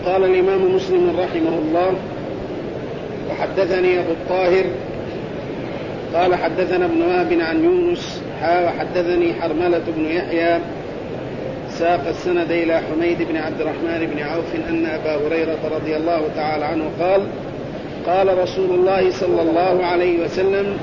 قال الإمام مسلم رحمه الله: وحدثني أبو الطاهر قال حدثنا ابن وهب عن يونس وحدثني حرملة بن يحيى ساق السند إلى حميد بن عبد الرحمن بن عوف أن أبا هريرة رضي الله تعالى عنه قال: قال رسول الله صلى الله عليه وسلم: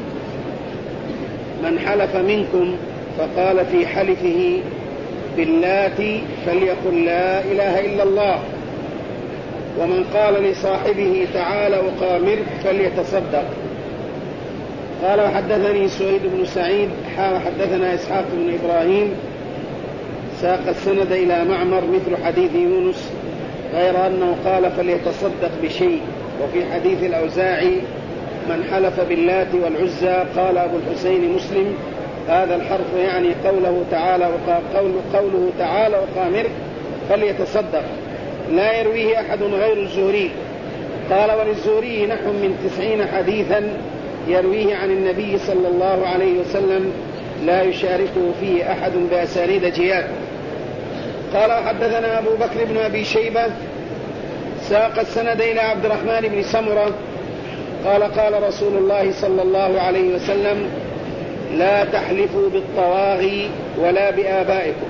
من حلف منكم فقال في حلفه باللات فليقل لا إله إلا الله، ومن قال لصاحبه تعالى أقامرك فليتصدق. قال: وحدثني سويد بن سعيد وحدثنا إسحاق بن إبراهيم ساق السند إلى معمر مثل حديث يونس غير أنه قال فليتصدق بشيء. وفي حديث الأوزاعي: من حلف باللات والعزى. قال أبو الحسين مسلم: هذا الحرف يعني قوله تعالى أقامرك فليتصدق، لا يرويه أحد غير الزهري. قال: وللزهري نحو من 90 حديثا يرويه عن النبي صلى الله عليه وسلم لا يشاركه فيه أحد بأسانيد جياد. قال: حدثنا أبو بكر بن أبي شيبة ساق السند إلى عبد الرحمن بن سمرة قال: قال رسول الله صلى الله عليه وسلم: لا تحلفوا بالطواغي ولا بآبائكم.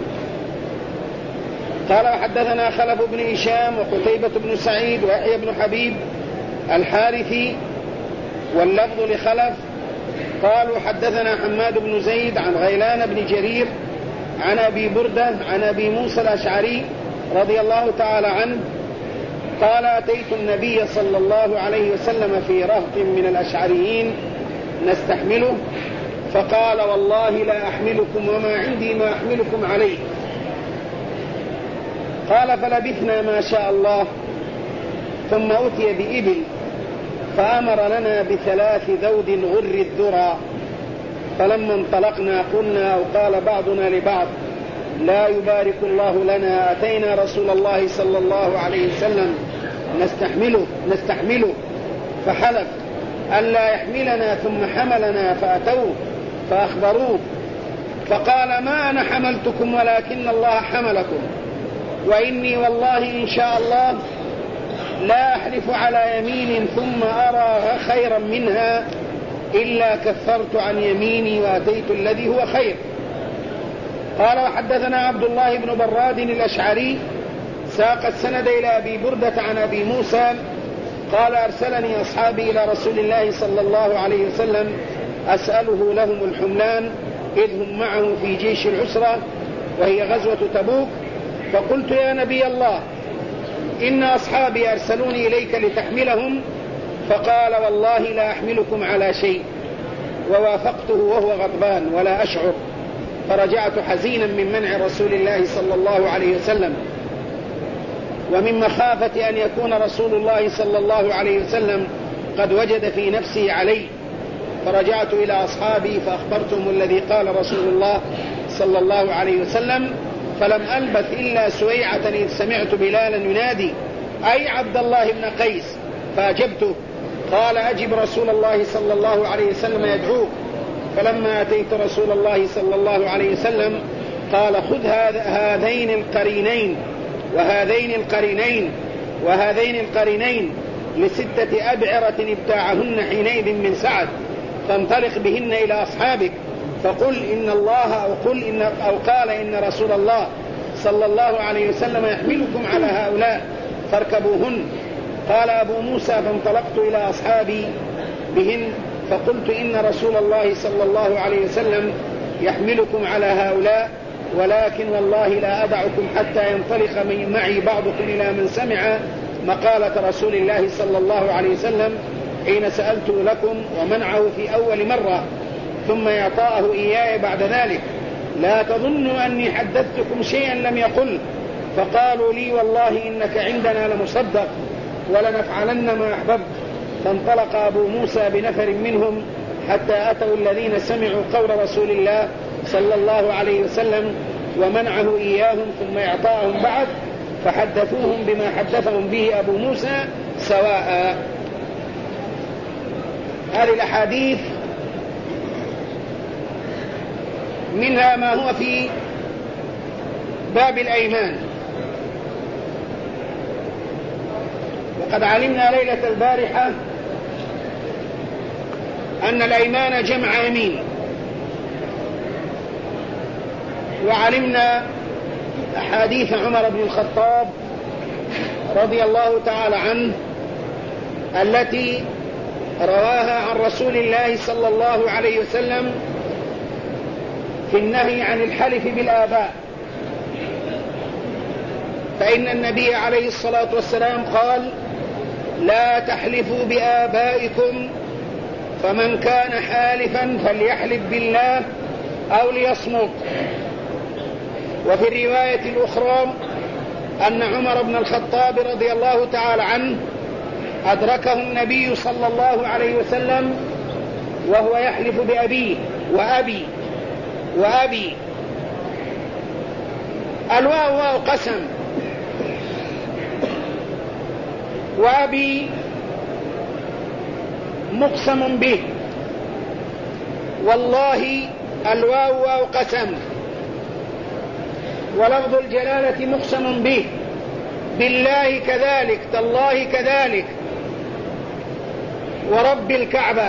قال: وحدثنا خلف بن هشام وقتيبة بن سعيد ويحيى بن حبيب الحارثي واللفظ لخلف قالوا: حدثنا حماد بن زيد عن غيلان بن جرير عن أبي بردة عن أبي موسى الأشعري رضي الله تعالى عنه قال: أتيت النبي صلى الله عليه وسلم في رهط من الأشعريين نستحمله، فقال: والله لا أحملكم وما عندي ما أحملكم عليه. قال: فلبثنا ما شاء الله، ثم أتي بإبل فأمر لنا ب3 ذود غر الذرى، فلما انطلقنا قلنا أو قال بعضنا لبعض: لا يبارك الله لنا، أتينا رسول الله صلى الله عليه وسلم نستحمله فحلف ألا يحملنا، ثم حملنا فأتوه فأخبروه فقال: ما أنا حملتكم ولكن الله حملكم، وإني والله إن شاء الله لا أحلف على يمين ثم أرى خيرا منها إلا كفرت عن يميني وأتيت الذي هو خير. قال: وحدثنا عبد الله بن براد الأشعري ساق السند إلى أبي بردة عن أبي موسى قال: أرسلني أصحابي إلى رسول الله صلى الله عليه وسلم أسأله لهم الحملان إذ هم معه في جيش العسرة وهي غزوة تبوك، فقلت: يا نبي الله، إن أصحابي أرسلوني إليك لتحملهم، فقال: والله لا أحملكم على شيء، ووافقته وهو غضبان ولا أشعر، فرجعت حزينا من منع رسول الله صلى الله عليه وسلم، ومن مخافة أن يكون رسول الله صلى الله عليه وسلم قد وجد في نفسه علي، فرجعت إلى أصحابي فأخبرتهم الذي قال رسول الله صلى الله عليه وسلم، فلم ألبث إلا سويعة إذ سمعت بلالا ينادي: أي عبد الله بن قيس، فأجبته. قال: أجب رسول الله صلى الله عليه وسلم يدعوك. فلما أتيت رسول الله صلى الله عليه وسلم قال: خذ هذين القرينين وهذين القرينين ل6 أبعرة ابتاعهن حينئذ من سعد، فانطلق بهن إلى أصحابك فقل إن الله أو قال إن رسول الله صلى الله عليه وسلم يحملكم على هؤلاء فاركبوهن. قال أبو موسى: فانطلقت إلى أصحابي بهن فقلت إن رسول الله صلى الله عليه وسلم يحملكم على هؤلاء، ولكن والله لا أدعكم حتى ينطلق معي بعضكم إلى من سمع مقالة رسول الله صلى الله عليه وسلم حين سألته لكم ومنعه في أول مرة، ثم يعطاه إياه بعد ذلك. لا تظنوا أني حدثتكم شيئا لم يقل. فقالوا لي: والله إنك عندنا لمصدق ولنفعلن ما أحببت. فانطلق أبو موسى بنفر منهم حتى أتوا الذين سمعوا قول رسول الله صلى الله عليه وسلم ومنعه إياهم، ثم يعطاهم بعد، فحدثوهم بما حدثهم به أبو موسى سواء. هذه الأحاديث منها ما هو في باب الأيمان، وقد علمنا ليلة البارحة أن الأيمان جمع يمين، وعلمنا أحاديث عمر بن الخطاب رضي الله تعالى عنه التي رواها عن رسول الله صلى الله عليه وسلم في النهي عن الحلف بالآباء، فإن النبي عليه الصلاة والسلام قال: لا تحلفوا بآبائكم، فمن كان حالفا فليحلف بالله أو ليصمت. وفي الرواية الأخرى أن عمر بن الخطاب رضي الله تعالى عنه أدركه النبي صلى الله عليه وسلم وهو يحلف بأبيه وأبي. الواو واو قسم، وأبي مقسم به، والله الواو واو قسم، ولفظ الجلالة مقسم به، بالله كذلك، تالله كذلك، ورب الكعبة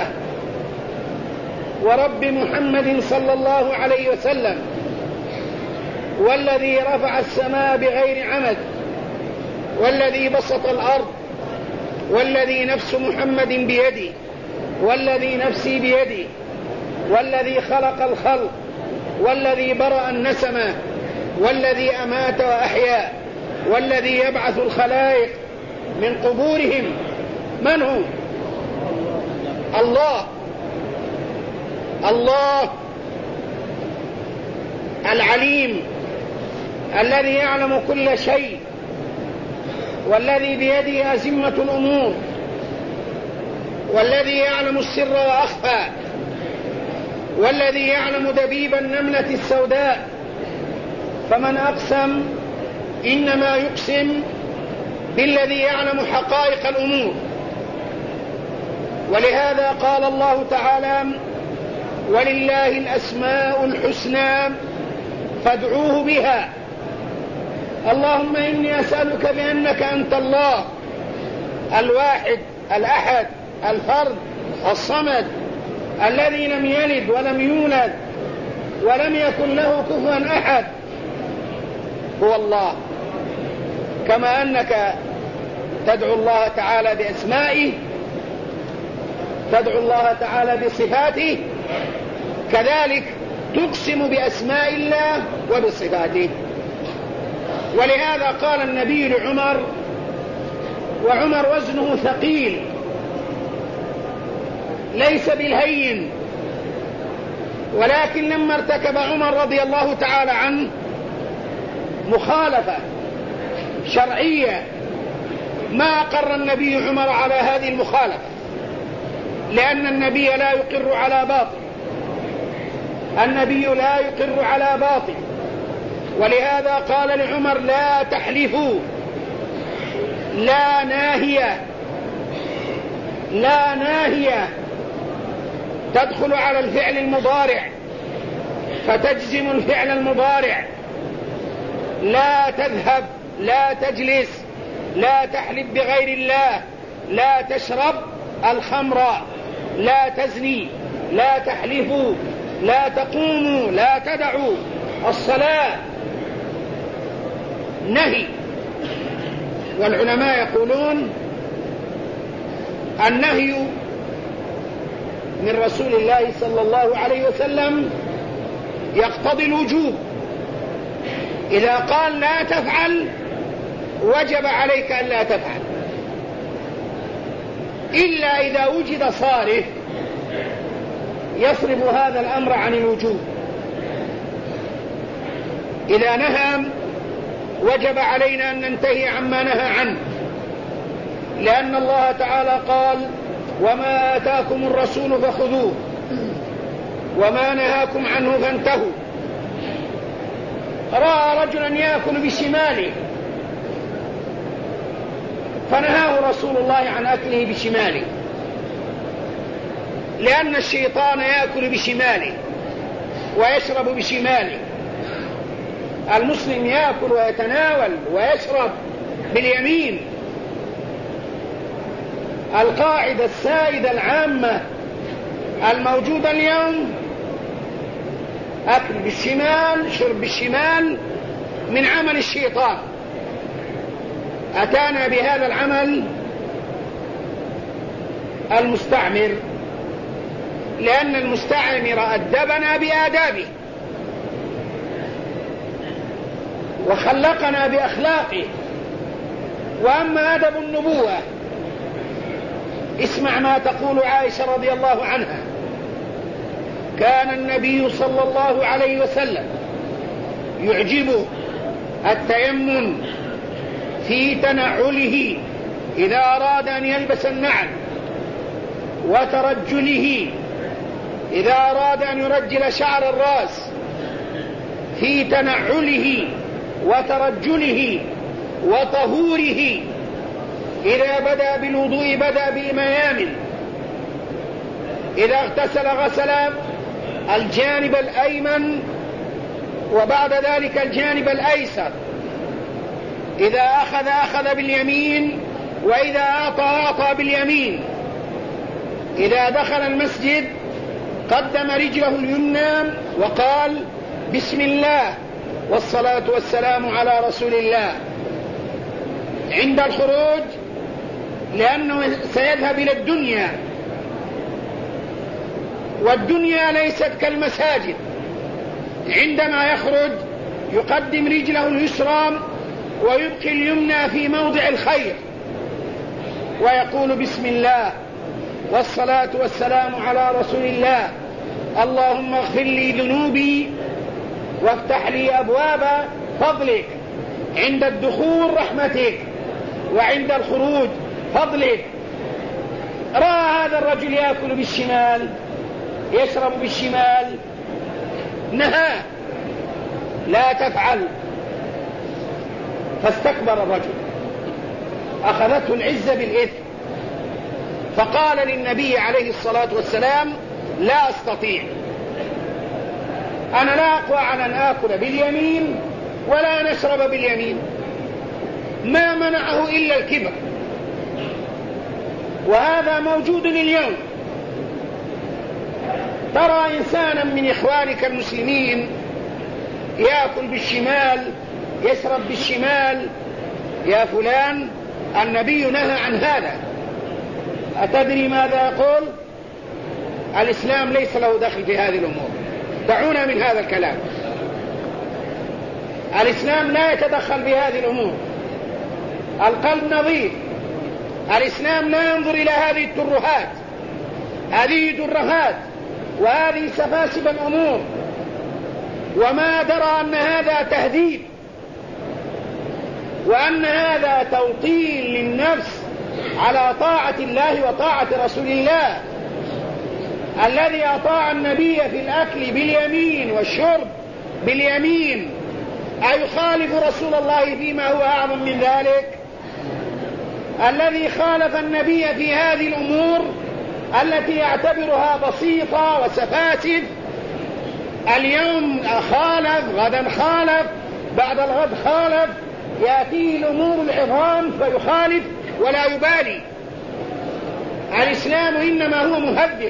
ورب محمد صلى الله عليه وسلم، والذي رفع السماء بغير عمد، والذي بسط الأرض، والذي نفس محمد بيدي، والذي نفسي بيدي، والذي خلق الخلق، والذي برأ النسمة، والذي أمات وأحيا، والذي يبعث الخلائق من قبورهم. من هو؟ الله العليم الذي يعلم كل شيء، والذي بيده أزمة الأمور، والذي يعلم السر وأخفى، والذي يعلم دبيب النملة السوداء. فمن أقسم إنما يقسم بالذي يعلم حقائق الأمور. ولهذا قال الله تعالى: ولله الأسماء الحسنى فادعوه بها. اللهم إني أسألك بأنك أنت الله الواحد الأحد الفرد الصمد الذي لم يلد ولم يولد ولم يكن له كفوا أحد، هو الله. كما أنك تدعو الله تعالى بأسمائه، تدعو الله تعالى بصفاته، كذلك تقسم بأسماء الله وبصفاته. ولهذا قال النبي لعمر، وعمر وزنه ثقيل ليس بالهين، ولكن لما ارتكب عمر رضي الله تعالى عنه مخالفة شرعية ما أقر النبي عمر على هذه المخالفة، لأن النبي لا يقر على باطل، النبي لا يقر على باطل. ولهذا قال لعمر: لا تحلفوا، لا ناهية تدخل على الفعل المضارع فتجزم الفعل المضارع. لا تذهب، لا تجلس، لا تحلف بغير الله، لا تشرب الخمر، لا تزني، لا تحلفوا، لا تقوموا، لا تدعوا الصلاة. نهي. والعلماء يقولون النهي من رسول الله صلى الله عليه وسلم يقتضي الوجوب. إذا قال لا تفعل وجب عليك أن لا تفعل، إلا إذا وجد صارف يصرف هذا الأمر عن الوجوب. إذا نهى وجب علينا أن ننتهي عما نهى عنه، لأن الله تعالى قال: وما آتاكم الرسول فخذوه وما نهاكم عنه فانتهوا. رأى رجلا يأكل بشماله فنهاه رسول الله عن أكله بشماله، لأن الشيطان يأكل بشماله ويشرب بشماله. المسلم يأكل ويتناول ويشرب باليمين. القاعدة السائدة العامة الموجودة اليوم: أكل بالشمال، شرب بالشمال، من عمل الشيطان. أتانا بهذا العمل المستعمر، لأن المستعمر أدبنا بآدابه وخلقنا بأخلاقه. وأما أدب النبوة، اسمع ما تقول عائشة رضي الله عنها: كان النبي صلى الله عليه وسلم يعجبه التيمم في تنعله إذا أراد أن يلبس النعل، وترجله إذا أراد أن يرجل شعر الرأس، في تنعله وترجله وطهوره. إذا بدأ بالوضوء بدأ بميامن، إذا اغتسل غسل الجانب الأيمن وبعد ذلك الجانب الأيسر، إذا أخذ باليمين، وإذا أعطى باليمين. إذا دخل المسجد قدم رجله اليمنى وقال: بسم الله والصلاة والسلام على رسول الله. عند الخروج، لأنه سيذهب إلى الدنيا، والدنيا ليست كالمساجد، عندما يخرج يقدم رجله اليسرى ويبقي اليمنى في موضع الخير، ويقول: بسم الله والصلاة والسلام على رسول الله، اللهم اغفر لي ذنوبي وافتح لي أبواب فضلك. عند الدخول رحمتك، وعند الخروج فضلك. رأى هذا الرجل يأكل بالشمال، يشرب بالشمال، نهى: لا تفعل. فاستكبر الرجل، أخذته العزة بالإثم، فقال للنبي عليه الصلاة والسلام: لا أستطيع، أنا لا أقوى على أن آكل باليمين ولا نشرب باليمين. ما منعه إلا الكبر، وهذا موجود اليوم. ترى إنسانا من إخوانك المسلمين يأكل بالشمال، يشرب بالشمال. يا فلان، النبي نهى عن هذا. أتدري ماذا يقول؟ الإسلام ليس له دخل في هذه الأمور، دعونا من هذا الكلام. الإسلام لا يتدخل في هذه الأمور، القلب نظيف. الإسلام لا ينظر إلى هذه الترهات، هذه ترهات وهذه سفاسف الأمور، وما درى أن هذا تهديد، وأن هذا توطين للنفس على طاعة الله وطاعة رسول الله. الذي أطاع النبي في الأكل باليمين والشرب باليمين أيخالف رسول الله فيما هو أعظم من ذلك؟ الذي خالف النبي في هذه الأمور التي يعتبرها بسيطة وسفاسف، اليوم خالف، غدا خالف، بعد الغد خالف، يأتيه الأمور العظام فيخالف ولا يبالي. الإسلام إنما هو مهذب.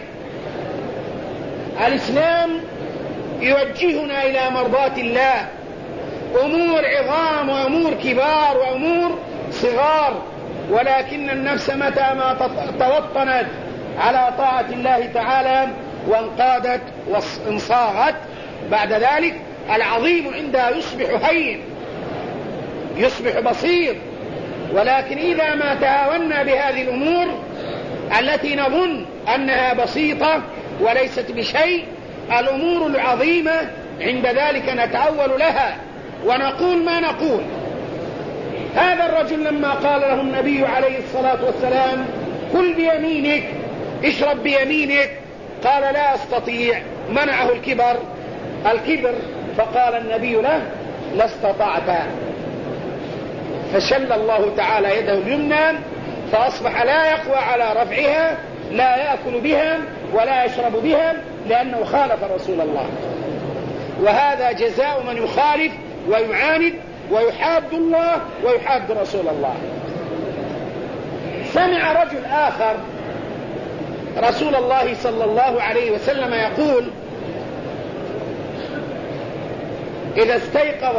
الإسلام يوجهنا إلى مرضاة الله، أمور عظام وأمور كبار وأمور صغار، ولكن النفس متى ما توطنت على طاعة الله تعالى وانقادت وانصاغت، بعد ذلك العظيم عندها يصبح هين، يصبح بسيط. ولكن إذا ما تهاونا بهذه الأمور التي نظن أنها بسيطة وليست بشيء، الأمور العظيمة عند ذلك نتأول لها ونقول ما نقول. هذا الرجل لما قال له النبي عليه الصلاة والسلام: كل بيمينك، اشرب بيمينك، قال: لا أستطيع. منعه الكبر، فقال النبي له: لا استطعت. فشل الله تعالى يده اليمنى، فأصبح لا يقوى على رفعها، لا يأكل بها ولا يشرب بها، لأنه خالف رسول الله. وهذا جزاء من يخالف ويعاند ويحاد الله ويحاد رسول الله. سمع رجل آخر رسول الله صلى الله عليه وسلم يقول: إذا استيقظ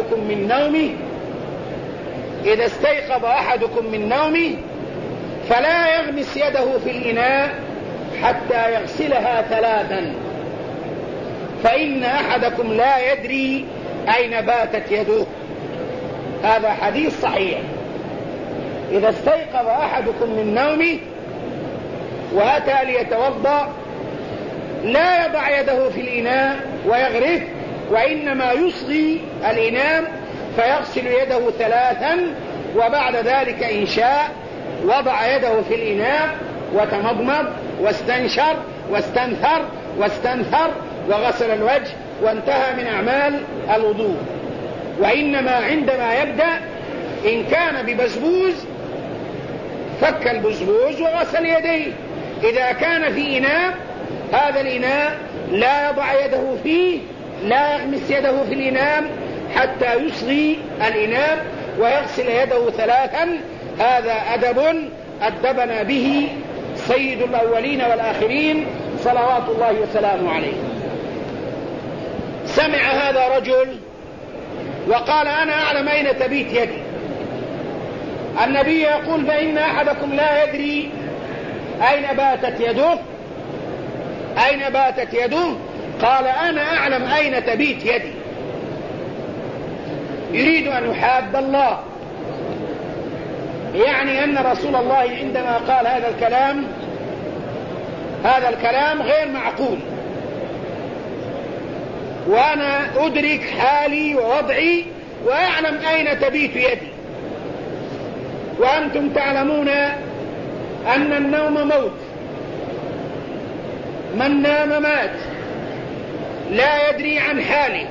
أحدكم من نومه فلا يغمس يده في الإناء حتى يغسلها 3، فإن أحدكم لا يدري أين باتت يده. هذا حديث صحيح. إذا استيقظ أحدكم من نومه وأتى ليتوضأ لا يضع يده في الإناء ويغرف، وإنما يصغي الإناء فيغسل يده 3، وبعد ذلك إن شاء وضع يده في الإناء وتمضمض واستنشر واستنثر وغسل الوجه وانتهى من أعمال الوضوء. وإنما عندما يبدأ إن كان ببزبوز فك البزبوز وغسل يديه. إذا كان في إناء هذا الإناء لا يضع يده فيه، لا يغمس يده في الإناء حتى يصغي الإناء ويغسل يده 3. هذا أدب أدبنا به سيد الأولين والآخرين صلوات الله وسلامه عليه. سمع هذا رجل وقال: أنا أعلم أين تبيت يدي. النبي يقول: فإن أحدكم لا يدري أين باتت يده. قال: أنا أعلم أين تبيت يدي. يريد أن يحاد الله، يعني أن رسول الله عندما قال هذا الكلام غير معقول، وأنا أدرك حالي ووضعي وأعلم أين تبيت يدي، وأنتم تعلمون أن النوم موت، من نام مات، لا يدري عن حاله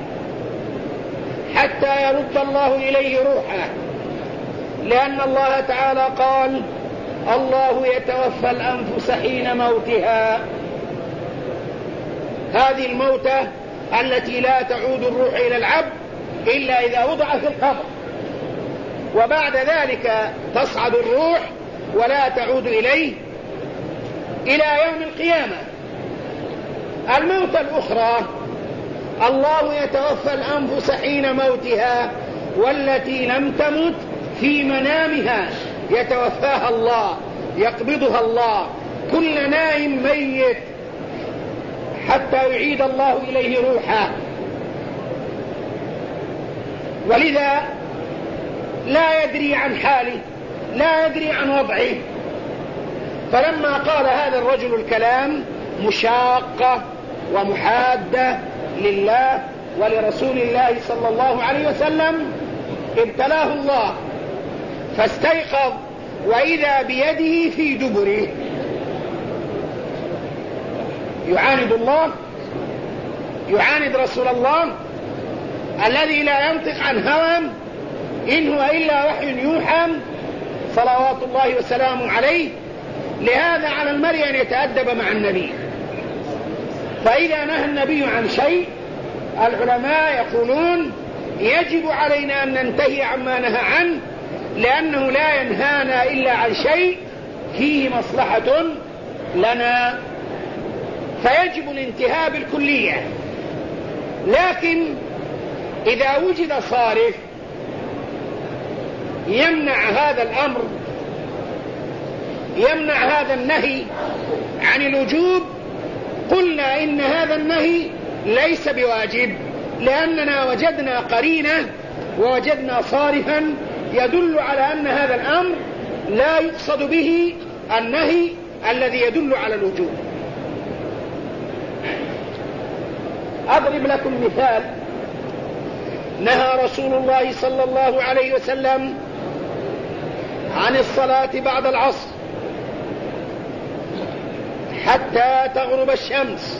حتى يرد الله إليه روحه، لأن الله تعالى قال: الله يتوفى الأنفس حين موتها. هذه الموتة التي لا تعود الروح إلى العبد إلا إذا وضع في القبر، وبعد ذلك تصعد الروح ولا تعود إليه إلى يوم القيامة. الموتة الأخرى: الله يتوفى الأنفس حين موتها والتي لم تمت في منامها يتوفاها الله، يقبضها الله. كل نائم ميت حتى يعيد الله إليه روحه. ولذا لا يدري عن حاله، لا يدري عن وضعه. فلما قال هذا الرجل الكلام مشاقة ومحادة لله ولرسول الله صلى الله عليه وسلم، ابتلاه الله فاستيقظ وإذا بيده في دبره. يعاند الله، يعاند رسول الله الذي لا ينطق عن هوى إن هو إلا وحي يوحى صلوات الله وسلامه عليه. لهذا على المرء أن يتأدب مع النبي، فإذا نهى النبي عن شيء العلماء يقولون يجب علينا أن ننتهي عما نهى عنه، لأنه لا ينهانا إلا عن شيء فيه مصلحة لنا، فيجب الانتهاء بالكلية. لكن إذا وجد صارف يمنع هذا الأمر، يمنع هذا النهي عن الوجوب، قلنا إن هذا النهي ليس بواجب، لأننا وجدنا قرينة ووجدنا صارفا يدل على أن هذا الأمر لا يقصد به النهي الذي يدل على الوجوب. أضرب لكم مثال. نهى رسول الله صلى الله عليه وسلم عن الصلاة بعد العصر حتى تغرب الشمس،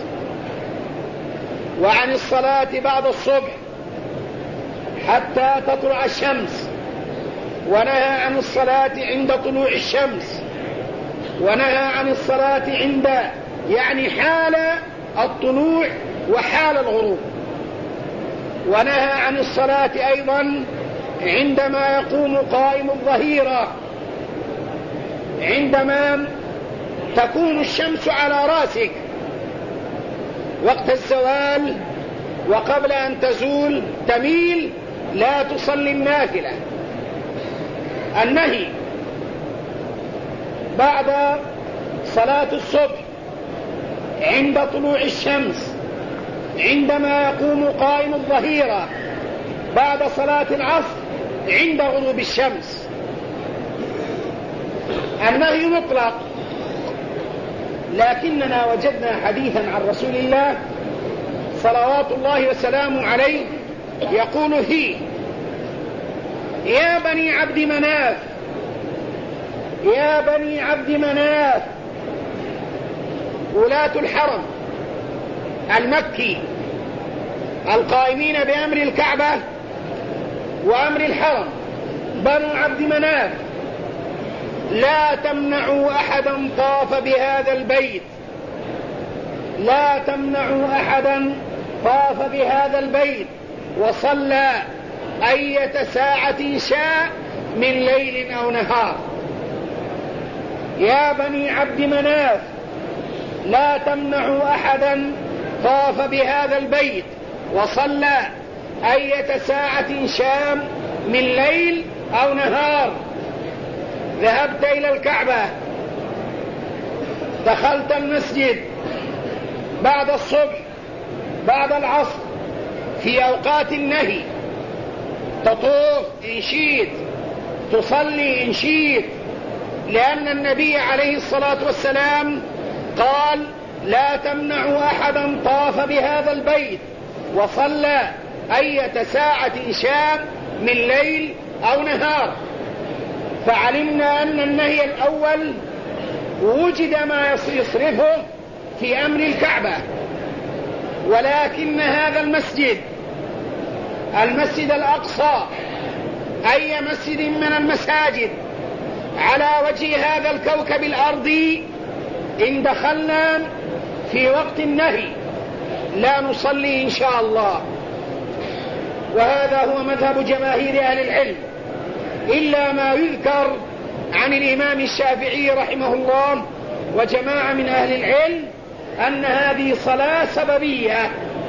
وعن الصلاة بعد الصبح حتى تطلع الشمس، ونهى عن الصلاة عند طلوع الشمس، ونهى عن الصلاة عند يعني حال الطلوع وحال الغروب، ونهى عن الصلاة أيضا عندما يقوم قائم الظهيرة، عندما تكون الشمس على رأسك وقت الزوال وقبل أن تزول تميل لا تصلي النافلة. النهي بعد صلاة الصبح عند طلوع الشمس، عندما يقوم قائم الظهيرة، بعد صلاة العصر، عند غروب الشمس. النهي مطلق، لكننا وجدنا حديثا عن رسول الله صلوات الله وسلامه عليه يقول فيه: يا بني عبد مناف، يا بني عبد مناف، ولاة الحرم المكي القائمين بأمر الكعبة وأمر الحرم، بنو عبد مناف، لا تمنعوا أحدا طاف بهذا البيت، لا تمنعوا أحدا طاف بهذا البيت وصلى أية ساعة شاء من ليل أو نهار. يا بني عبد مناف، لا تمنعوا أحدا طاف بهذا البيت وصلى أية ساعة شاء من ليل أو نهار. ذهبت إلى الكعبة، دخلت المسجد بعد الصبح، بعد العصر، في أوقات النهي، تطوف إن شئت، تصلي إن شئت، لأن النبي عليه الصلاة والسلام قال: لا تمنعوا أحدا طاف بهذا البيت وصلى أية ساعة شاء من ليل أو نهار. فعلمنا أن النهي الأول وجد ما يصرفه في أمر الكعبة، ولكن هذا المسجد الأقصى، أي مسجد من المساجد على وجه هذا الكوكب الأرضي، إن دخلنا في وقت النهي لا نصلي إن شاء الله. وهذا هو مذهب جماهير أهل العلم، إلا ما يذكر عن الإمام الشافعي رحمه الله وجماعة من أهل العلم أن هذه صلاة سببية،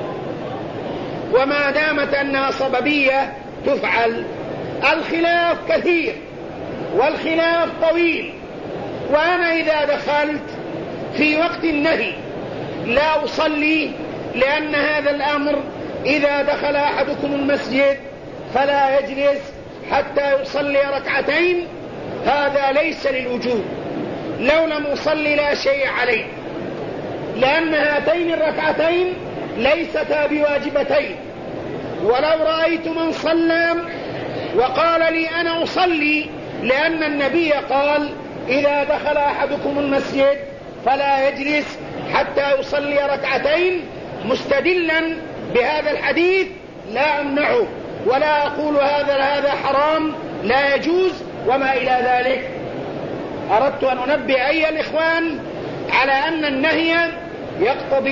وما دامت أنها سببية تفعل. الخلاف كثير والخلاف طويل، وأنا إذا دخلت في وقت النهي لا أصلي، لأن هذا الأمر إذا دخل أحدكم المسجد فلا يجلس حتى يصلي ركعتين، هذا ليس للوجوب. لو لم أصلي لا شيء عليه، لأن هاتين الركعتين ليستا بواجبتين. ولو رأيت من صلى وقال لي أنا أصلي، لأن النبي قال: إذا دخل أحدكم المسجد فلا يجلس حتى يصلي ركعتين، مستدلا بهذا الحديث، لا أمنعه ولا أقول هذا حرام لا يجوز وما إلى ذلك. أردت أن أنبه أيها الإخوان على أن النهي يقتضي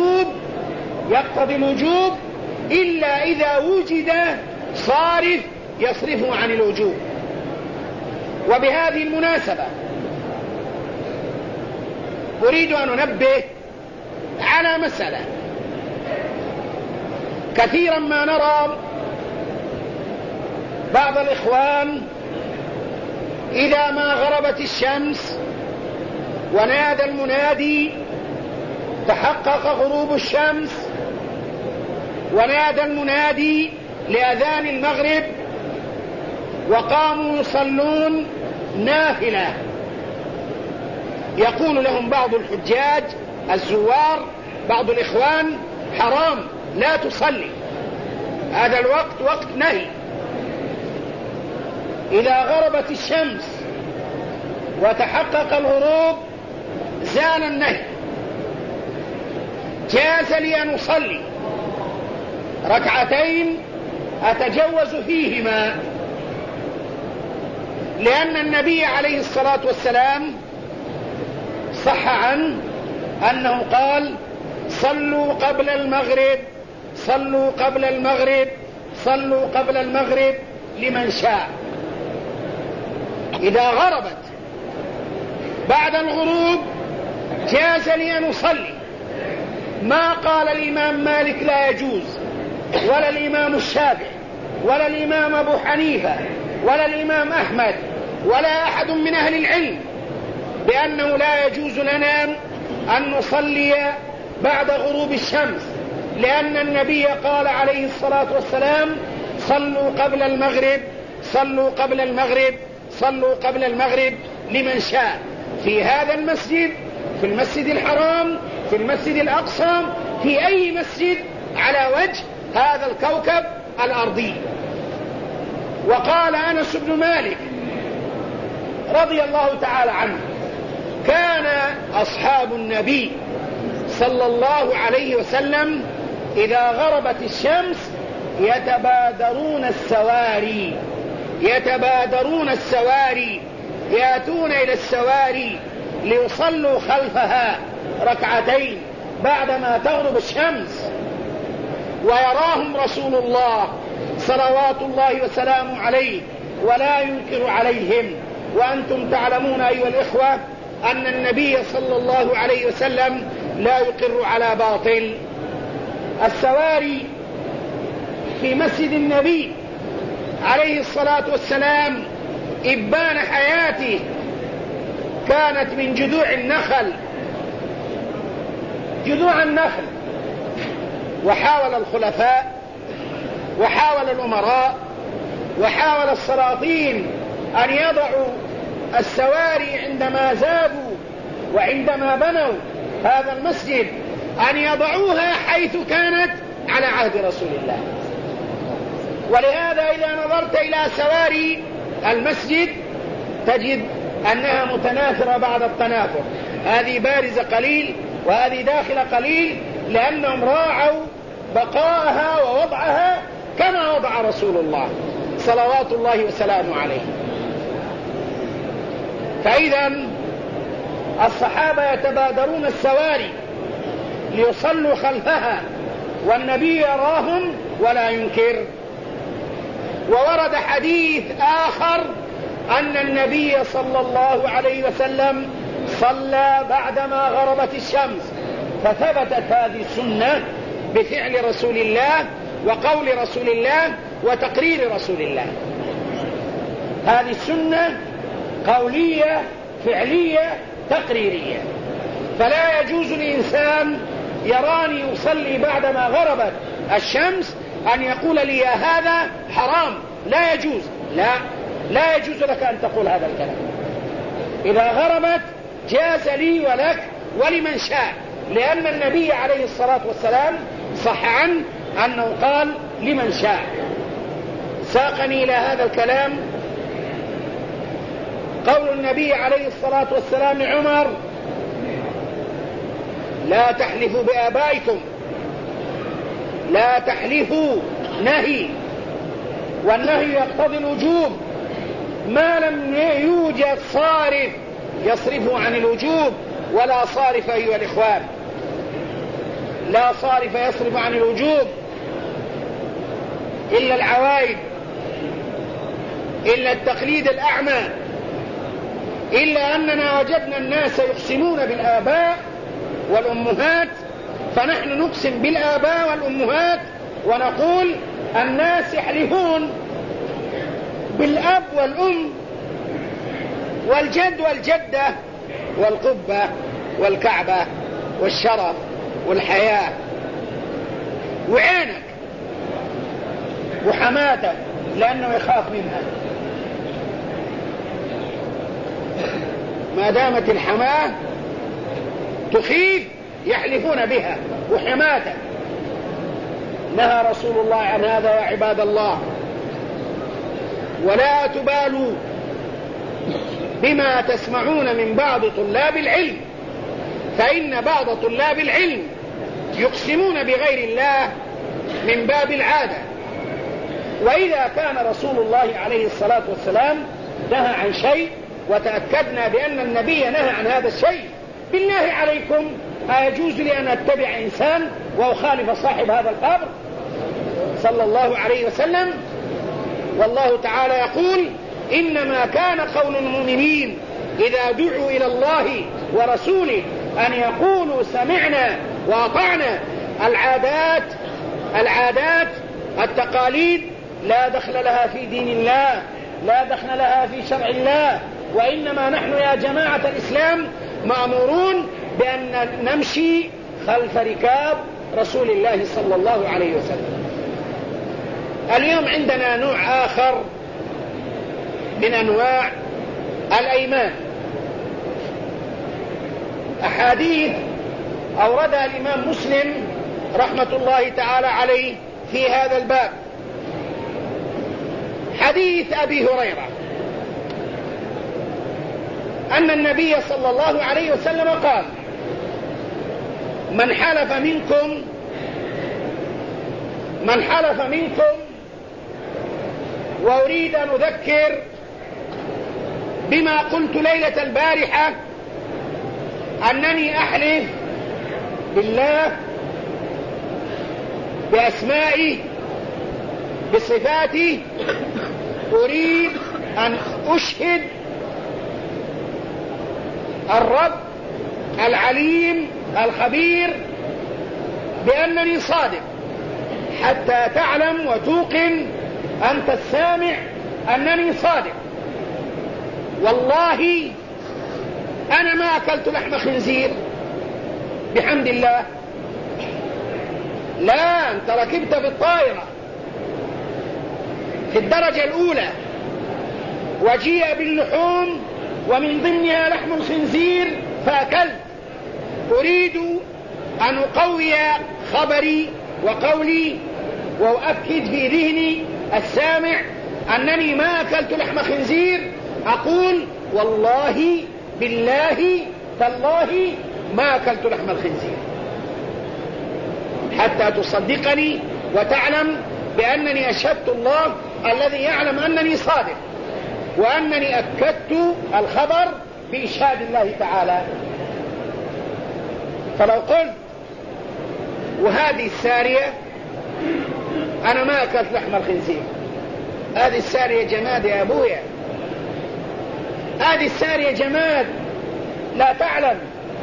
الوجوب إلا إذا وجد صارف يصرفه عن الوجوب. وبهذه المناسبة أريد أن أنبه على مسألة. كثيرا ما نرى بعض الإخوان إذا ما غربت الشمس ونادى المنادي تحقق غروب الشمس، ونادى المنادي لأذان المغرب وقاموا يصلون نافلة، يقول لهم بعض الحجاج الزوار، بعض الإخوان: حرام، لا تصلي، هذا الوقت وقت نهي. إذا غربت الشمس وتحقق الغروب زال النهي، جاز لي أن أصلي ركعتين أتجوز فيهما، لأن النبي عليه الصلاة والسلام صح عنه أنه قال: صلوا قبل المغرب، صلوا قبل المغرب، صلوا قبل المغرب لمن شاء. إذا غربت بعد الغروب جاز لي أن أصلي. ما قال الإمام مالك لا يجوز، ولا الإمام الشافعي، ولا الإمام أبو حنيفة، ولا الإمام أحمد، ولا أحد من أهل العلم بأنه لا يجوز لنا أن نصلي بعد غروب الشمس، لأن النبي قال عليه الصلاة والسلام: صلوا قبل المغرب، صلوا قبل المغرب، صلوا قبل المغرب لمن شاء، في هذا المسجد، في المسجد الحرام، في المسجد الأقصى، في أي مسجد على وجه هذا الكوكب الأرضي. وقال أنس بن مالك رضي الله تعالى عنه: كان أصحاب النبي صلى الله عليه وسلم إذا غربت الشمس يتبادرون السواري، يأتون إلى السواري ليصلوا خلفها ركعتين بعدما تغرب الشمس، ويراهم رسول الله صلوات الله وسلامه عليه ولا ينكر عليهم. وأنتم تعلمون أيها الإخوة أن النبي صلى الله عليه وسلم لا يقر على باطل. السواري في مسجد النبي عليه الصلاة والسلام إبان حياته كانت من جذوع النخل، وحاول الخلفاء، وحاول الأمراء، وحاول السلاطين أن يضعوا السواري عندما زادوا وعندما بنوا هذا المسجد، أن يضعوها حيث كانت على عهد رسول الله. ولهذا إذا نظرت إلى سواري المسجد تجد أنها متناثرة بعد التناثر، هذه بارزة قليل وهذه داخلة قليل، لأنهم راعوا بقاءها ووضعها كما وضع رسول الله صلوات الله وسلامه عليه. فإذا الصحابة يتبادرون السواري ليصلوا خلفها، والنبي يراهم ولا ينكر. وورد حديث آخر أن النبي صلى الله عليه وسلم صلى بعدما غربت الشمس، فثبتت هذه السنة بفعل رسول الله وقول رسول الله وتقرير رسول الله. هذه السنة قولية فعلية تقريرية، فلا يجوز لإنسان يراني يصلي بعدما غربت الشمس أن يقول لي يا هذا حرام، لا يجوز. لا يجوز لك أن تقول هذا الكلام. إذا غربت جاز لي ولك ولمن شاء، لأن النبي عليه الصلاة والسلام صح عنه أنه قال لمن شاء. ساقني إلى هذا الكلام قول النبي عليه الصلاة والسلام لعمر: لا تحلفوا بآبائكم، لا تحلفوا، نهي، والنهي يقتضي الوجوب ما لم يوجد صارف يصرفه عن الوجوب، ولا صارف أيها الإخوان، لا صارف يصرف عن الوجوب إلا العوائد، إلا التقليد الأعمى، إلا أننا وجدنا الناس يقسمون بالآباء والأمهات، فنحن نقسم بالآباء والأمهات ونقول الناس يحلفون بالأب والأم والجد والجدة والقبة والكعبة والشرف والحياة وعينك وحماتك، لأنه يخاف منها. ما دامت الحماة تخيف يحلفون بها، وحماتك. نهى رسول الله عن هذا يا عباد الله. ولا تبالوا بما تسمعون من بعض طلاب العلم، فإن بعض طلاب العلم يقسمون بغير الله من باب العادة. وإذا كان رسول الله عليه الصلاة والسلام نهى عن شيء وتأكدنا بأن النبي نهى عن هذا الشيء، بالله عليكم أيجوز لي أن أتبع إنسان وأخالف صاحب هذا القبر صلى الله عليه وسلم؟ والله تعالى يقول: إنما كان قول المؤمنين إذا دعوا إلى الله ورسوله أن يقولوا سمعنا وأطعنا. العادات التقاليد لا دخل لها في دين الله، لا دخل لها في شرع الله، وإنما نحن يا جماعة الإسلام مأمورون بأن نمشي خلف ركاب رسول الله صلى الله عليه وسلم. اليوم عندنا نوع آخر من أنواع الأيمان، أحاديث أوردها الإمام مسلم رحمة الله تعالى عليه في هذا الباب. حديث أبي هريرة أن النبي صلى الله عليه وسلم قال: من حلف منكم وأريد أن أذكر بما قلت ليلة البارحة أنني أحلف بالله بأسمائه بصفاته، أريد أن أشهد الرب العليم الخبير بأنني صادق، حتى تعلم وتوقن أنت السامع أنني صادق. والله أنا ما أكلت لحم خنزير بحمد الله. لا، أنت ركبت في الطائرة في الدرجة الأولى وجيء باللحوم ومن ضمنها لحم الخنزير فأكلت. أريد أن أقوي خبري وقولي وأؤكد في ذهني السامع أنني ما أكلت لحم خنزير. أقول والله بالله تالله ما أكلت لحم الخنزير، حتى تصدقني وتعلم بأنني أشهدت الله الذي يعلم أنني صادق، وأنني أكدت الخبر بإشهاد الله تعالى. فلو قلت وهذه السارية أنا ما أكلت لحم الخنزير، هذه السارية جماد يا أبويا، هذه السارية جماد لا تعلم،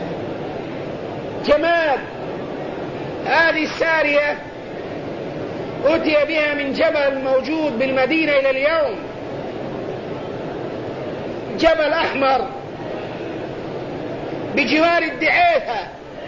جماد. هذه السارية أتي بها من جبل موجود بالمدينة إلى اليوم، جبل أحمر بجوار الدعيثة.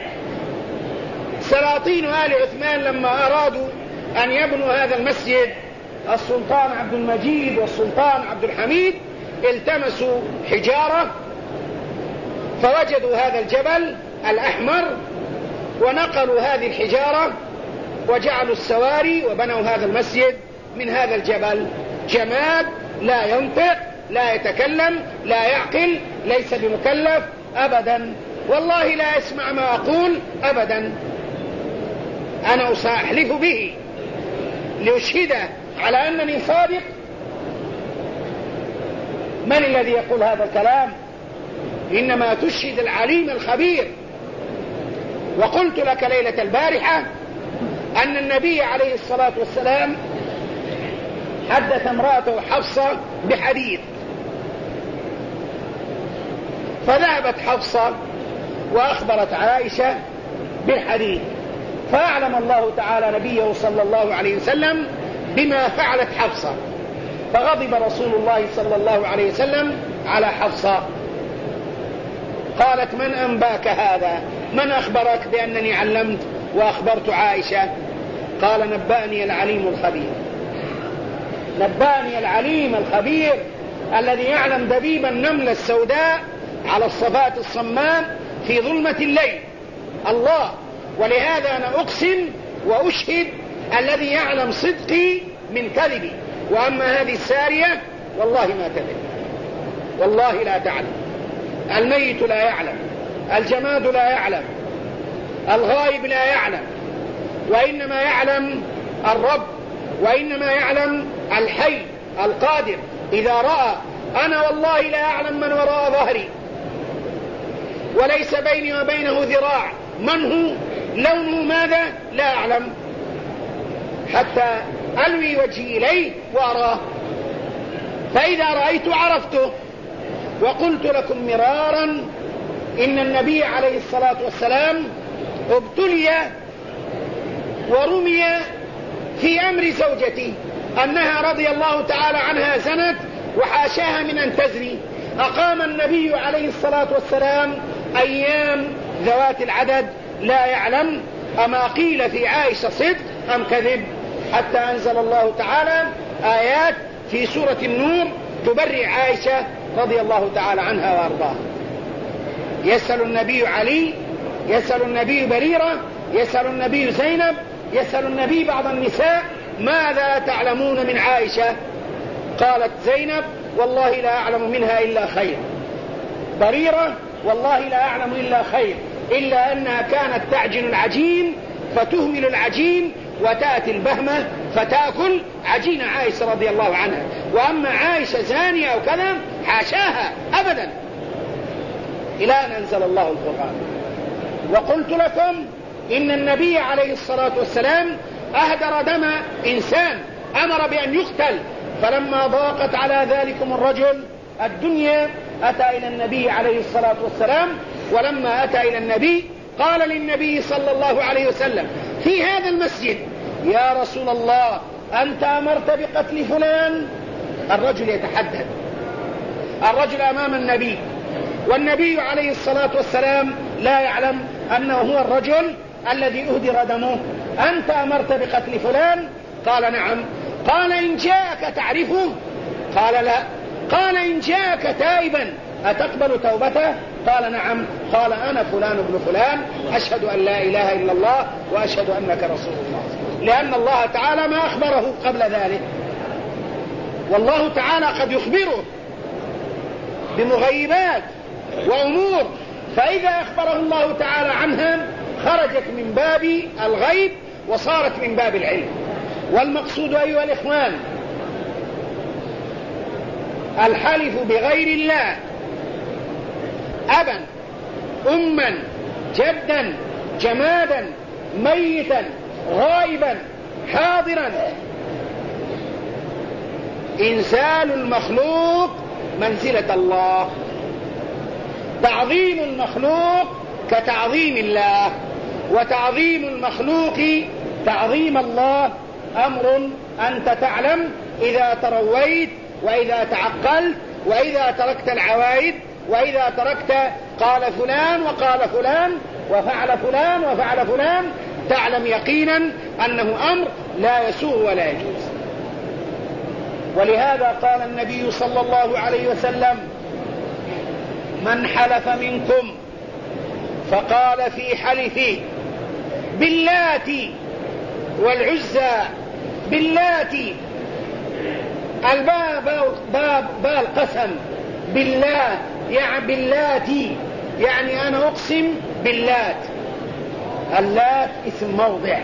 سلاطين آل عثمان لما أرادوا أن يبنوا هذا المسجد، السلطان عبد المجيد والسلطان عبد الحميد، التمسوا حجارة فوجدوا هذا الجبل الأحمر ونقلوا هذه الحجارة وجعلوا السواري وبنوا هذا المسجد من هذا الجبل. جماد لا ينطق لا يتكلم لا يعقل، ليس بمكلف أبدا، والله لا يسمع ما أقول أبدا. أنا سأحلف به لأشهده على أنني صادق. من الذي يقول هذا الكلام؟ إنما تشهد العليم الخبير. وقلت لك ليلة البارحة أن النبي عليه الصلاة والسلام حدث امرأته حفصة بحديث، فذهبت حفصة وأخبرت عائشة بالحديث، فأعلم الله تعالى نبيه صلى الله عليه وسلم بما فعلت حفصة، فغضب رسول الله صلى الله عليه وسلم على حفصة. قالت: من أنباك هذا؟ من أخبرك بأنني علمت وأخبرت عائشة؟ قال: نبأني العليم الخبير. نبأني العليم الخبير الذي يعلم دبيب النملة السوداء على الصفات الصماء في ظلمة الليل، الله. ولهذا أنا أقسم وأشهد الذي يعلم صدقي من كذبي. وأما هذه السارية والله ما تدري، والله لا تعلم. الميت لا يعلم، الجماد لا يعلم، الغائب لا يعلم، وإنما يعلم الرب، وإنما يعلم الحي القادر. إذا رأى، أنا والله لا أعلم من وراء ظهري، وليس بيني وبينه ذراع. من هو؟ لونه ماذا؟ لا أعلم، حتى ألوي وجهي إليه وأراه، فإذا رأيت عرفته. وقلت لكم مرارا إن النبي عليه الصلاة والسلام ابتلي ورمي في أمر زوجتي أنها رضي الله تعالى عنها زنت وحاشاها من أن تزني. أقام النبي عليه الصلاة والسلام أيام ذوات العدد لا يعلم أما قيل في عائشة صدق أم كذب، حتى أنزل الله تعالى آيات في سورة النور تبرئ عائشة رضي الله تعالى عنها وأرضاها. يسأل النبي علي، يسأل النبي بريرة، يسأل النبي زينب، يسأل النبي بعض النساء: ماذا تعلمون من عائشة؟ قالت زينب: والله لا أعلم منها إلا خير. بريرة: والله لا أعلم إلا خير، إلا أنها كانت تعجن العجين فتهمل العجين وتأتي البهمة فتأكل عجين عائشة رضي الله عنها. وأما عائشة زانية أو كذا حاشاها أبدا، إلى أن أنزل الله القرآن. وقلت لكم إن النبي عليه الصلاة والسلام أهدر دم إنسان، أمر بأن يقتل، فلما ضاقت على ذلكم الرجل الدنيا أتى إلى النبي عليه الصلاة والسلام. ولما أتى إلى النبي قال للنبي صلى الله عليه وسلم في هذا المسجد: يا رسول الله أنت أمرت بقتل فلان. الرجل يتحدث، الرجل أمام النبي، والنبي عليه الصلاة والسلام لا يعلم أنه هو الرجل الذي أهدر دمه. أنت أمرت بقتل فلان؟ قال: نعم. قال: إن جاءك تعرفه؟ قال: لا. قال: إن جاءك تائبا أتقبل توبته؟ قال: نعم. قال: أنا فلان ابن فلان، أشهد أن لا إله إلا الله وأشهد أنك رسول الله. لأن الله تعالى ما أخبره قبل ذلك، والله تعالى قد يخبره بمغيبات وأمور، فإذا أخبره الله تعالى عنها خرجت من باب الغيب وصارت من باب العلم. والمقصود أيها الإخوان الحلف بغير الله، أبا أما جدا جمادا ميتا غائبا حاضرا، إنزال المخلوق منزلة الله، تعظيم المخلوق كتعظيم الله، وتعظيم المخلوق تعظيم الله. أمر أنت تعلم إذا ترويت وإذا تعقلت وإذا تركت العوائد وإذا تركت قال فلان وقال فلان وفعل فلان وفعل فلان، تعلم يقينا أنه أمر لا يسوغ ولا يجوز. ولهذا قال النبي صلى الله عليه وسلم: من حلف منكم فقال في حلفه باللات والعزى، باللات الباب القسم، بالله يعني باللاتي، يعني أنا أقسم باللات. اللات اسم موضع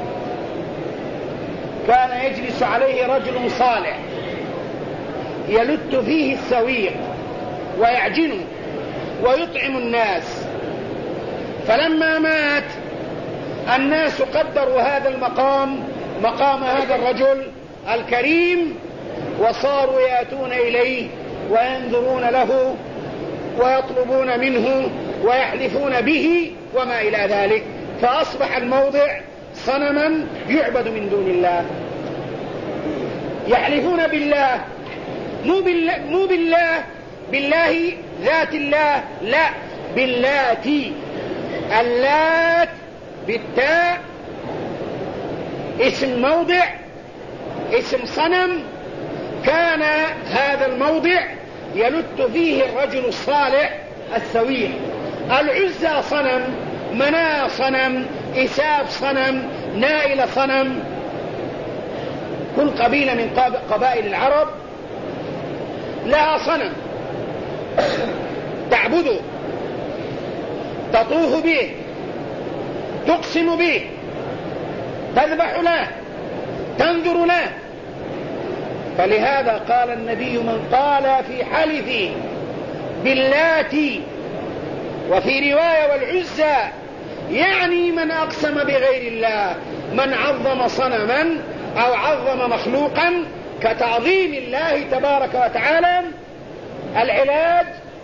كان يجلس عليه رجل صالح يلت فيه السويق ويعجنه ويطعم الناس، فلما مات الناس قدروا هذا المقام مقام هذا الرجل الكريم، وصاروا يأتون إليه وينظرون له ويطلبون منه ويحلفون به وما إلى ذلك، فأصبح الموضع صنما يعبد من دون الله. يحلفون بالله، مو بالله ذات الله، لا، باللاتي. اللات بالتاء اسم موضع، اسم صنم كان هذا الموضع يلت فيه الرجل الصالح السويق. العزى صنم، مناة صنم، إساف صنم، نائل صنم. كل قبيلة من قبائل العرب لها صنم تعبده، تطوف به، تقسم به، تذبح له، تنذر له. فلهذا قال النبي: من قال في حلفي باللات، وفي رواية والعزى، يعني من أقسم بغير الله، من عظم صنما أو عظم مخلوقا كتعظيم الله تبارك وتعالى. العلاج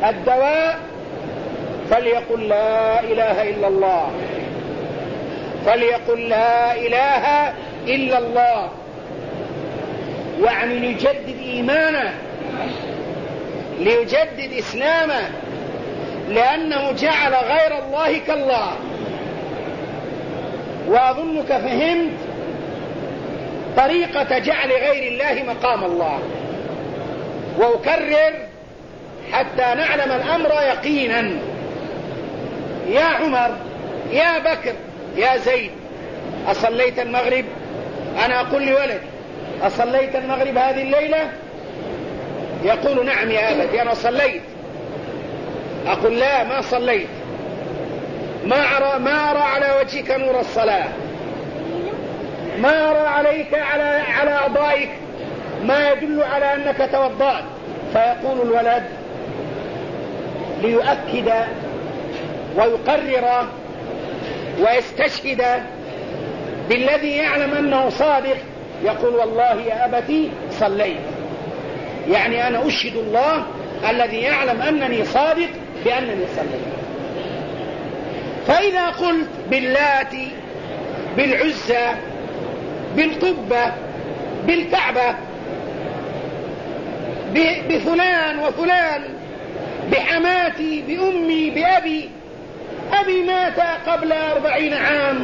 الدواء فليقل لا إله إلا الله، فليقل لا إله إلا الله، يعني ليجدد إيمانه، ليجدد إسلامه، لأنه جعل غير الله كالله. وأظنك فهمت طريقة جعل غير الله مقام الله. وأكرر حتى نعلم الأمر يقينا. يا عمر، يا بكر، يا زيد، أصليت المغرب؟ أنا أقول لولد: أصليت المغرب هذه الليلة؟ يقول: نعم يا أبت أنا صليت. أقول: لا، ما صليت، ما أرى على وجهك نور الصلاة، ما أرى عليك على أعضائك ما يدل على أنك توضأت. فيقول الولد ليؤكد ويقرر ويستشهد بالذي يعلم أنه صادق، يقول: والله يا أبتي صليت، يعني أنا أشهد الله الذي يعلم أنني صادق بأنني صليت. فإذا قلت باللات، بالعزى، بالقبة، بالكعبة، بفلان وفلان، بحماتي، بأمي، بأبي، أبي مات قبل 40 عام،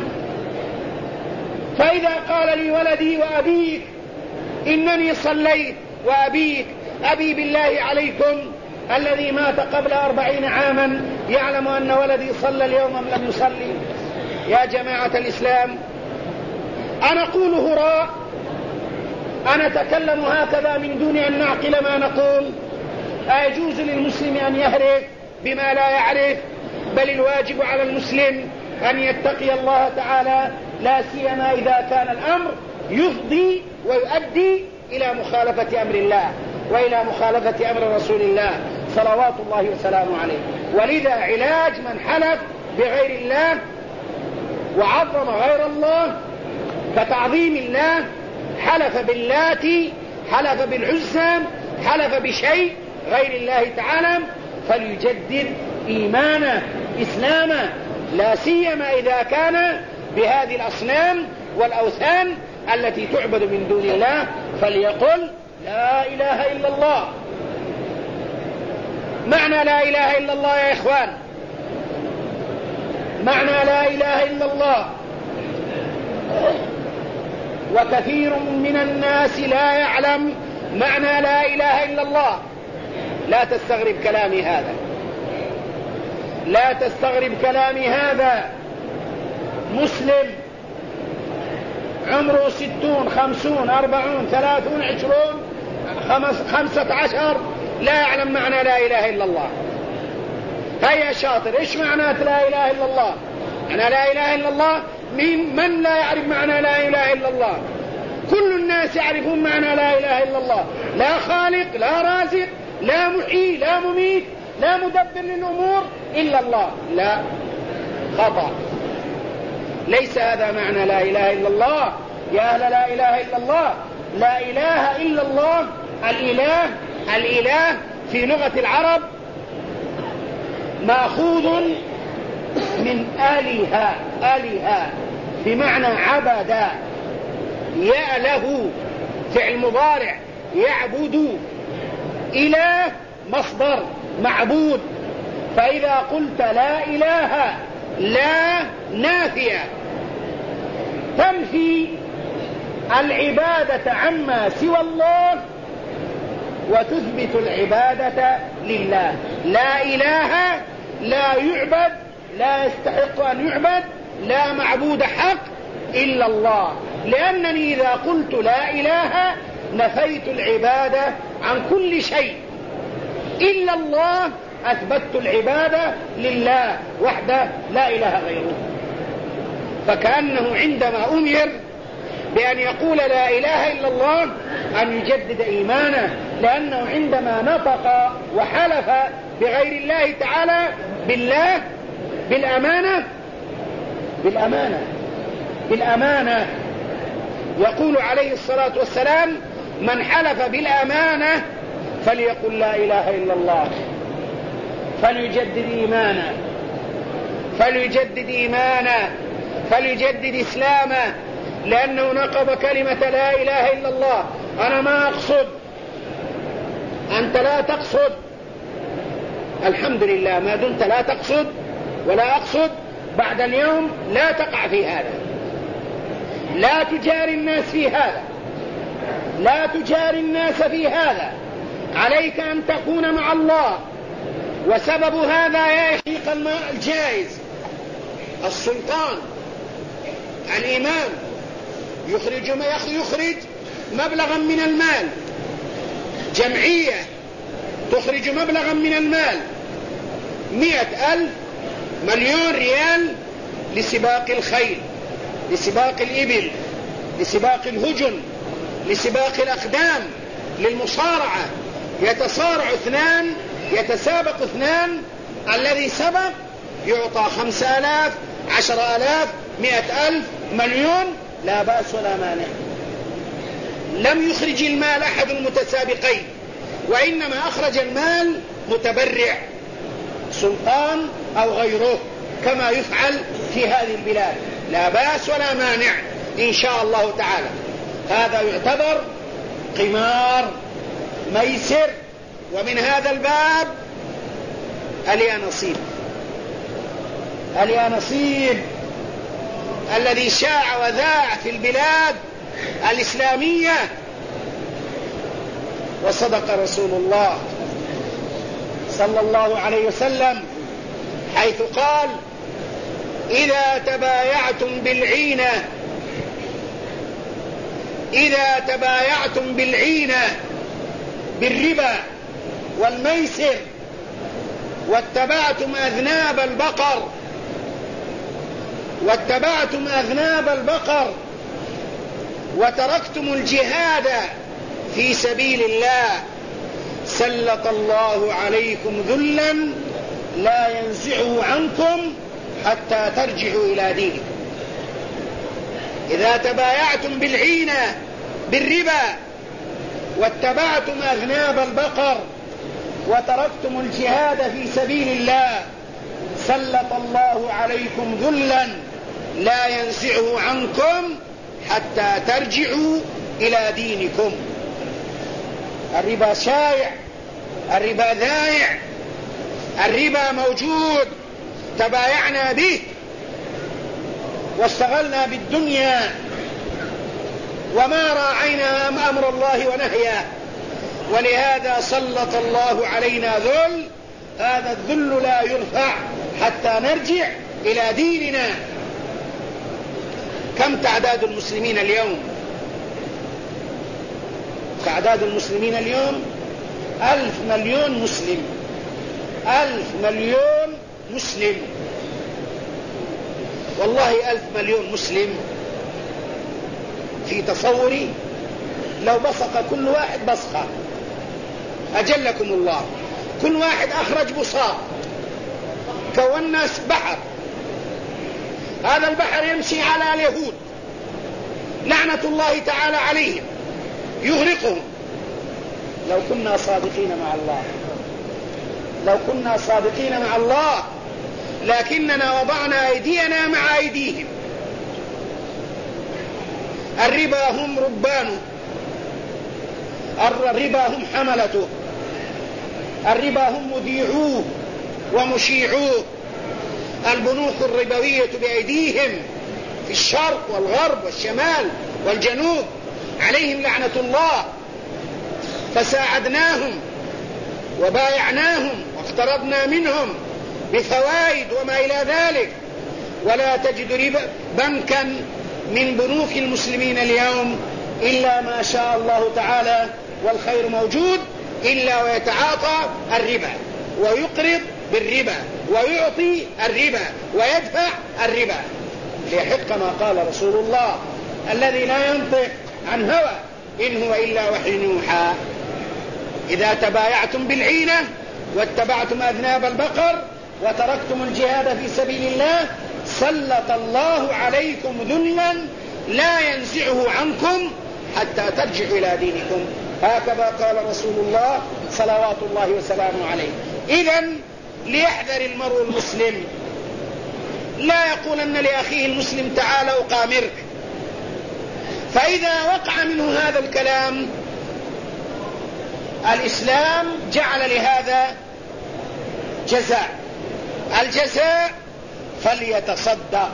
فإذا قال لي ولدي وأبيك إنني صليت، وأبيك أبي بالله عليكم الذي مات قبل 40 عاما يعلم أن ولدي صلى اليوم أم لم يصلي؟ يا جماعة الإسلام، أنا أقول هراء، أنا أتكلم هكذا من دون أن نعقل ما نقول. أيجوز للمسلم أن يهرف بما لا يعرف؟ بل الواجب على المسلم أن يتقي الله تعالى، لا سيما إذا كان الأمر يفضي ويؤدي إلى مخالفة أمر الله وإلى مخالفة أمر رسول الله صلوات الله وسلامه عليه. ولذا علاج من حلف بغير الله وعظم غير الله كتعظيم الله، حلف باللات، حلف بالعزى، حلف بشيء غير الله تعالى، فليجدد إيمانه إسلامه، لا سيما إذا كان بهذه الأصنام والأوثان التي تعبد من دون الله، فليقل لا إله إلا الله. معنى لا إله إلا الله يا إخوان، معنى لا إله إلا الله، وكثير من الناس لا يعلم معنى لا إله إلا الله. لا تستغرب كلامي هذا، لا تستغرب كلامي هذا. مسلم عمره 60 50 40 30 20 15 لا يعلم معنى لا إله إلا الله. هيا شاطر، إيش معنى لا إله إلا الله؟ معنى لا إله إلا الله، من لا يعرف معنى لا إله إلا الله؟ كل الناس يعرفون معنى لا إله إلا الله. لا خالق، لا رازق، لا محيي، لا مميت، لا مدبر للأمور إلا الله. لا، خطأ، ليس هذا معنى لا إله إلا الله. يا أهل لا إله إلا الله، لا إله إلا الله. الإله في لغة العرب مأخوذ من آلهة بمعنى عبد، يأله فعل مضارع، يعبد، إله مصدر معبود. فإذا قلت لا إله، لا نافية تنفي العبادة عما سوى الله وتثبت العبادة لله. لا إله لا يعبد، لا يستحق أن يعبد، لا معبود حق إلا الله. لأنني إذا قلت لا إله نفيت العبادة عن كل شيء إلا الله، أثبتت العبادة لله وحده لا إله غيره. فكأنه عندما أمر بأن يقول لا إله إلا الله أن يجدد إيمانه، لأنه عندما نطق وحلف بغير الله تعالى بالله بالأمانة يقول عليه الصلاة والسلام: من حلف بالأمانة فليقل لا إله إلا الله. فليجدد إيمانه فليجدد إسلامه، لأنه نقض كلمة لا إله إلا الله. أنا ما أقصد، أنت لا تقصد، الحمد لله ما دمت لا تقصد ولا أقصد، بعد اليوم لا تقع في هذا، لا تجاري الناس في هذا، لا تجاري الناس في هذا، عليك أن تكون مع الله. وسبب هذا يا يحيق الماء الجائز، السلطان الإمام يخرج مبلغا من المال، جمعية تخرج مبلغا من المال 100,000 مليون ريال لسباق الخيل، لسباق الإبل، لسباق الهجن، لسباق الأقدام، للمصارعة. يتسابق اثنان، الذي سبق يعطى 5,000 10,000 100,000 مليون، لا بأس ولا مانع. لم يخرج المال أحد المتسابقين، وإنما أخرج المال متبرع، سلطان أو غيره، كما يفعل في هذه البلاد، لا بأس ولا مانع إن شاء الله تعالى. هذا يعتبر قمار ميسر. ومن هذا الباب اليانصيب الذي شاع وذاع في البلاد الإسلامية. وصدق رسول الله صلى الله عليه وسلم حيث قال: إذا تبايعتم بالعينة بالربا والميسر واتبعتم أذناب البقر وتركتم الجهاد في سبيل الله، سلط الله عليكم ذلا لا ينزعه عنكم حتى ترجعوا إلى دينكم. إذا تبايعتم بالعينة بالربا واتبعتم أذناب البقر وتركتم الجهاد في سبيل الله، سلط الله عليكم ذلا لا ينزعه عنكم حتى ترجعوا إلى دينكم. الربا شائع، الربا ذائع، الربا موجود، تبايعنا به واشتغلنا بالدنيا وما راعينا أمر الله ونهيه، ولهذا سلط الله علينا ذل. هذا الذل لا يرفع حتى نرجع إلى ديننا. كم تعداد المسلمين اليوم؟ تعداد المسلمين اليوم 1,000 مليون مسلم، 1,000 مليون مسلم. والله 1,000 مليون مسلم في تصوري لو بصق كل واحد بصقة، أجلكم الله، كل واحد أخرج بصاق، كونا بحر. هذا البحر يمشي على اليهود لعنة الله تعالى عليهم، يغرقهم. لو كنا صادقين مع الله، لكننا وضعنا أيدينا مع أيديهم. الربا هم ربانه، الربا هم حملته، الربا هم مذيعوه ومشيعوه. البنوك الربوية بأيديهم في الشرق والغرب والشمال والجنوب، عليهم لعنة الله. فساعدناهم وبايعناهم واقترضنا منهم بفوائد وما إلى ذلك، ولا تجد بنكا من بنوك المسلمين اليوم إلا ما شاء الله تعالى والخير موجود، إلا ويتعاطى الربا ويقرض بالربا ويعطي الربا ويدفع الربا، ليحق ما قال رسول الله الذي لا ينطق عن هوى إن هو إلا وحي يوحى: إذا تبايعتم بالعينة واتبعتم أذناب البقر وتركتم الجهاد في سبيل الله، سلط الله عليكم ذلا لا ينزعه عنكم حتى ترجعوا إلى دينكم. هكذا قال رسول الله صلوات الله وسلامه عليه. إذن ليحذر المرء المسلم، لا يقولن لأخيه المسلم تعال أقامرك. فإذا وقع منه هذا الكلام الإسلام جعل لهذا جزاء، الجزاء فليتصدق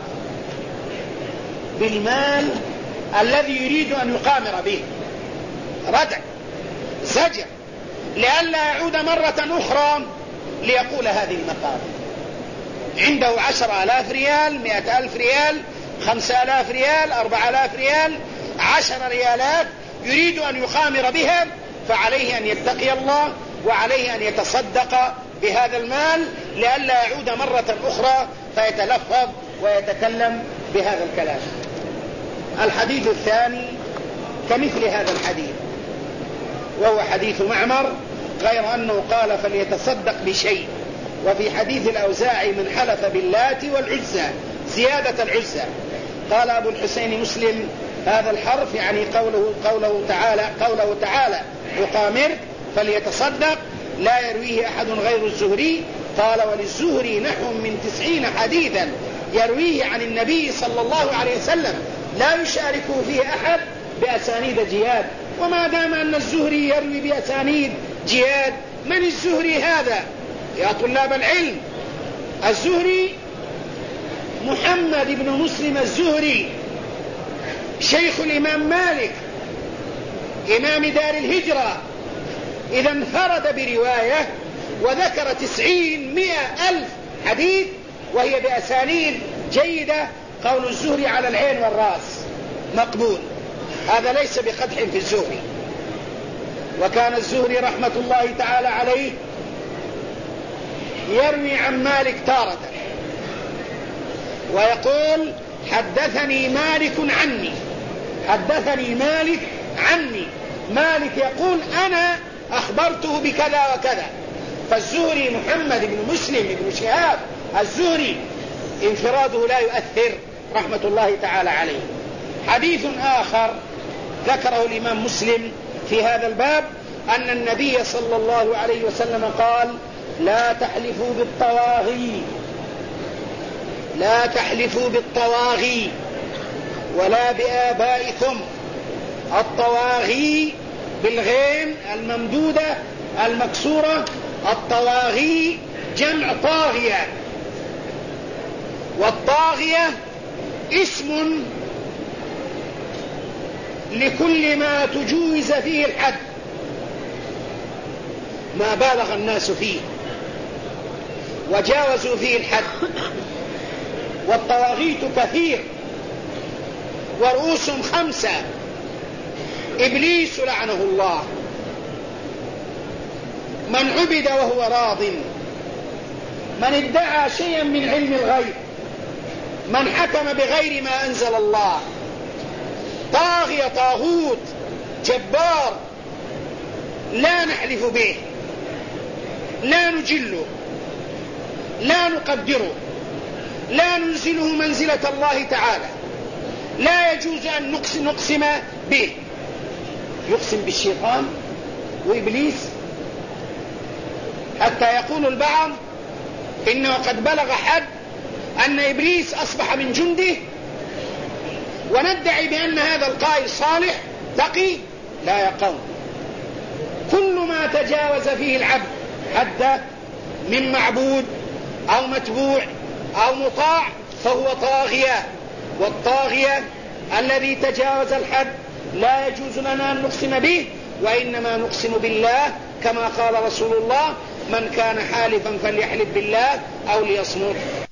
بالمال الذي يريد أن يقامر به، ردع زجر، لئلا يعود مرة أخرى ليقول هذه المقالة. عنده 10,000 ريال، 100,000 ريال، 5,000 ريال، 4,000 ريال، 10 ريالات يريد أن يقامر بها، فعليه أن يتقي الله وعليه أن يتصدق بهذا المال لئلا يعود مرة أخرى فيتلفظ ويتكلم بهذا الكلام. الحديث الثاني كمثل هذا الحديث، وهو حديث معمر، غير أنه قال فليتصدق بشيء. وفي حديث الأوزاعي من حلف باللات والعزى زيادة العزى. قال أبو الحسين مسلم هذا الحرف يعني قوله تعالى يقامر فليتصدق لا يرويه أحد غير الزهري. قال وللزهري نحو من 90 حديثا يرويه عن النبي صلى الله عليه وسلم لا يشاركه فيه أحد بأسانيد جياد. وما دام أن الزهري يروي بأسانيد جياد، من الزهري هذا يا طلاب العلم؟ الزهري محمد بن مسلم الزهري شيخ الإمام مالك إمام دار الهجرة، إذا انفرد برواية وذكر 90-100,000 حديث وهي بأسانيد جيدة. قول الزهري على العين والرأس مقبول، هذا ليس بقدح في الزهري. وكان الزهري رحمة الله تعالى عليه يروي عن مالك تارة ويقول حدثني مالك عني، حدثني مالك عني، مالك يقول أنا أخبرته بكذا وكذا. فالزهري محمد بن مسلم بن شهاب الزهري انفراده لا يؤثر رحمة الله تعالى عليه. حديث آخر ذكره الإمام مسلم في هذا الباب أن النبي صلى الله عليه وسلم قال لا تحلفوا بالطواغي، لا تحلفوا بالطواغي ولا بآبائكم. الطواغي بالغين الممدودة المكسورة، الطواغي جمع طاغية، والطاغية اسم لكل ما تجوز فيه الحد، ما بالغ الناس فيه وجاوزوا فيه الحد. والطواغيت كثير ورؤوسهم 5: إبليس لعنه الله، من عبد وهو راض، من ادعى شيئا من علم الغيب، من حكم بغير ما أنزل الله. طاغية طاغوت جبار لا نحلف به، لا نجله، لا نقدره، لا ننزله منزلة الله تعالى، لا يجوز أن نقسم به. يقسم بالشيطان وإبليس حتى يقول البعض إنه قد بلغ حد أن إبليس أصبح من جنده، وندعي بأن هذا القائل صالح تقي. لا يا قوم، كل ما تجاوز فيه العبد حد من معبود أو متبوع أو مطاع فهو طاغية. والطاغية الذي تجاوز الحد لا يجوز لنا أن نقسم به، وإنما نقسم بالله كما قال رسول الله من كان حالفا فليحلف بالله أو ليصمت.